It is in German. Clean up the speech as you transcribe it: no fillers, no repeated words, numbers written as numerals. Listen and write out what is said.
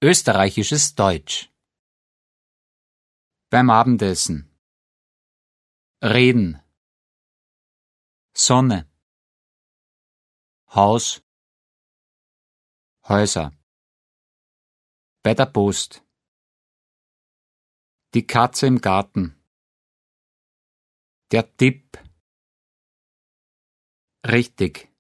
Österreichisches Deutsch. Beim Abendessen. Reden. Sonne. Haus. Häuser. Bei der Post. Die Katze im Garten. Der Tipp. Richtig.